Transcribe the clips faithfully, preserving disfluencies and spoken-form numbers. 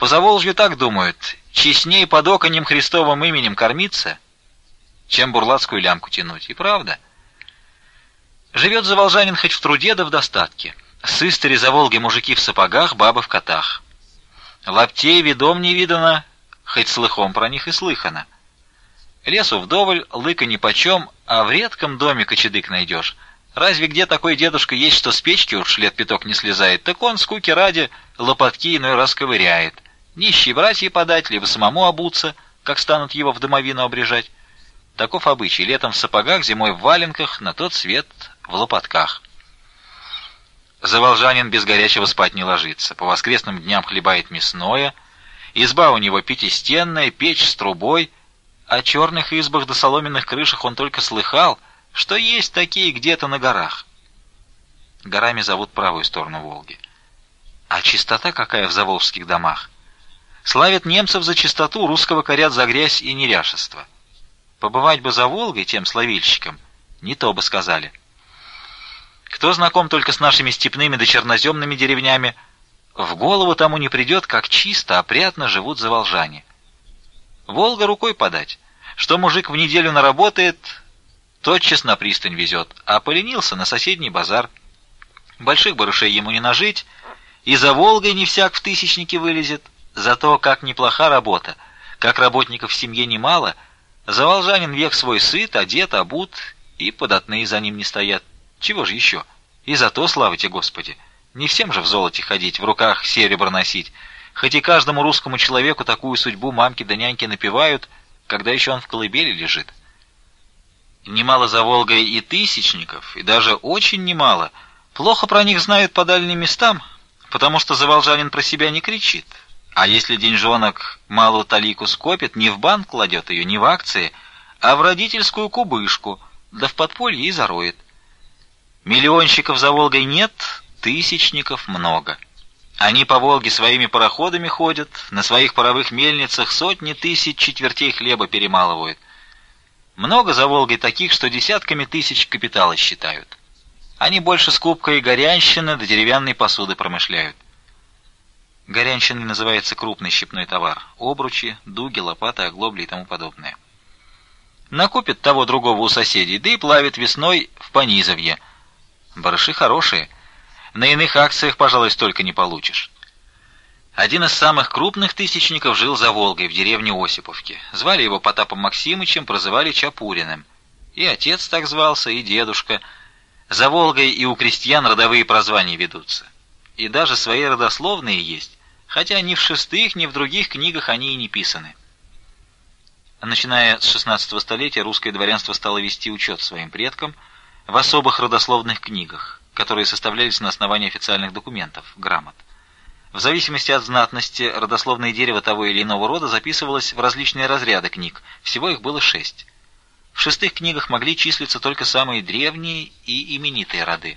По Заволжью так думают: честней под оконем Христовым именем кормиться, чем бурлацкую лямку тянуть. И правда. Живет заволжанин хоть в труде да в достатке. С истори за Волги мужики в сапогах, бабы в котах. Лаптей видом не видано, хоть слыхом про них и слыхано. Лесу вдоволь, лыка нипочем, а в редком доме кочедык найдешь. Разве где такой дедушка есть, что с печки уж лет пяток не слезает, так он, скуки ради, лопатки иной раз ковыряет. Нищие братья подать, либо самому обуться, как станут его в домовину обрежать. Таков обычай: летом в сапогах, зимой в валенках, на тот свет в лопатках. Заволжанин без горячего спать не ложится, по воскресным дням хлебает мясное, изба у него пятистенная, печь с трубой. О черных избах да соломенных крышах он только слыхал, что есть такие где-то на горах. Горами зовут правую сторону Волги. А чистота какая в заволжских домах! Славят немцев за чистоту, русского корят за грязь и неряшество. Побывать бы за Волгой тем славильщикам, не то бы сказали. Кто знаком только с нашими степными да черноземными деревнями, в голову тому не придет, как чисто, опрятно живут заволжане. Волга рукой подать. Что мужик в неделю наработает, тотчас на пристань везет, а поленился на соседний базар. Больших барышей ему не нажить, и за Волгой не всяк в тысячники вылезет. Зато как неплоха работа, как работников в семье немало, заволжанин век свой сыт, одет, обут, и податные за ним не стоят. Чего же еще? И за то, слава тебе, Господи! Не всем же в золоте ходить, в руках серебро носить, хоть и каждому русскому человеку такую судьбу мамки да няньки напевают, когда еще он в колыбели лежит. Немало за Волгой и тысячников, и даже очень немало. Плохо про них знают по дальним местам, потому что заволжанин про себя не кричит. А если деньжонок малую талику скопит, не в банк кладет ее, не в акции, а в родительскую кубышку, да в подполье и зароет. Миллионщиков за Волгой нет, тысячников много. Они по Волге своими пароходами ходят, на своих паровых мельницах сотни тысяч четвертей хлеба перемалывают. Много за Волгой таких, что десятками тысяч капитала считают. Они больше скупкой горянщины да деревянной посуды промышляют. Горянщиной называется крупный щипной товар: обручи, дуги, лопаты, оглобли и тому подобное. Накупит того другого у соседей, да и плавит весной в понизовье. Барыши хорошие. На иных акциях, пожалуй, столько не получишь. Один из самых крупных тысячников жил за Волгой, в деревне Осиповки. Звали его Потапом Максимычем, прозывали Чапуриным. И отец так звался, и дедушка. За Волгой и у крестьян родовые прозвания ведутся. И даже свои родословные есть, хотя ни в шестых, ни в других книгах они и не писаны. Начиная с шестнадцатого столетия русское дворянство стало вести учет своим предкам в особых родословных книгах, которые составлялись на основании официальных документов, грамот. В зависимости от знатности родословное дерево того или иного рода записывалось в различные разряды книг, всего их было шесть. В шестых книгах могли числиться только самые древние и именитые роды.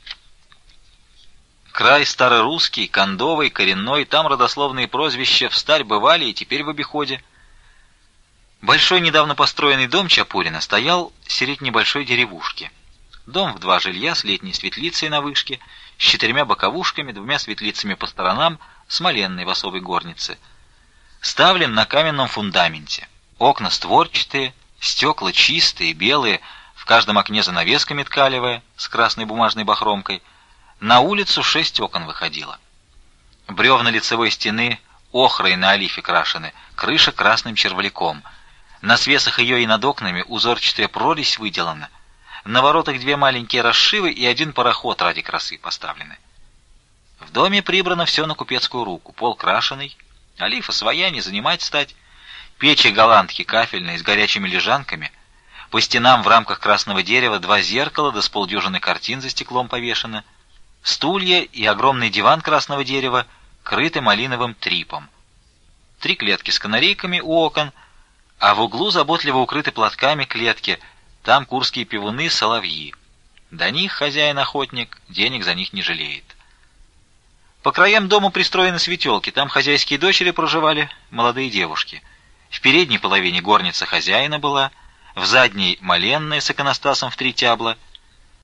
Край старорусский, кондовый, коренной, там родословные прозвища встарь бывали и теперь в обиходе. Большой недавно построенный дом Чапурина стоял средь небольшой деревушки. Дом в два жилья с летней светлицей на вышке, с четырьмя боковушками, двумя светлицами по сторонам, смоленной в особой горнице. Ставлен на каменном фундаменте. Окна створчатые, стекла чистые, белые, в каждом окне занавеска меткалевая с красной бумажной бахромкой. На улицу шесть окон выходило. Бревна лицевой стены охрой на олифе крашены, крыша красным червляком. На свесах ее и над окнами узорчатая прорезь выделана. На воротах две маленькие расшивы и один пароход ради красы поставлены. В доме прибрано все на купецкую руку. Пол крашеный, олифа своя, не занимать стать. Печи голландки кафельные с горячими лежанками. По стенам в рамках красного дерева два зеркала да с полдюжины картин за стеклом повешено. Стулья и огромный диван красного дерева крыты малиновым трипом. Три клетки с канарейками у окон, а в углу заботливо укрыты платками клетки. Там курские пивуны, соловьи. До них хозяин-охотник денег за них не жалеет. По краям дома пристроены светелки, там хозяйские дочери проживали, молодые девушки. В передней половине горница хозяина была, в задней моленная с иконостасом в три тябла,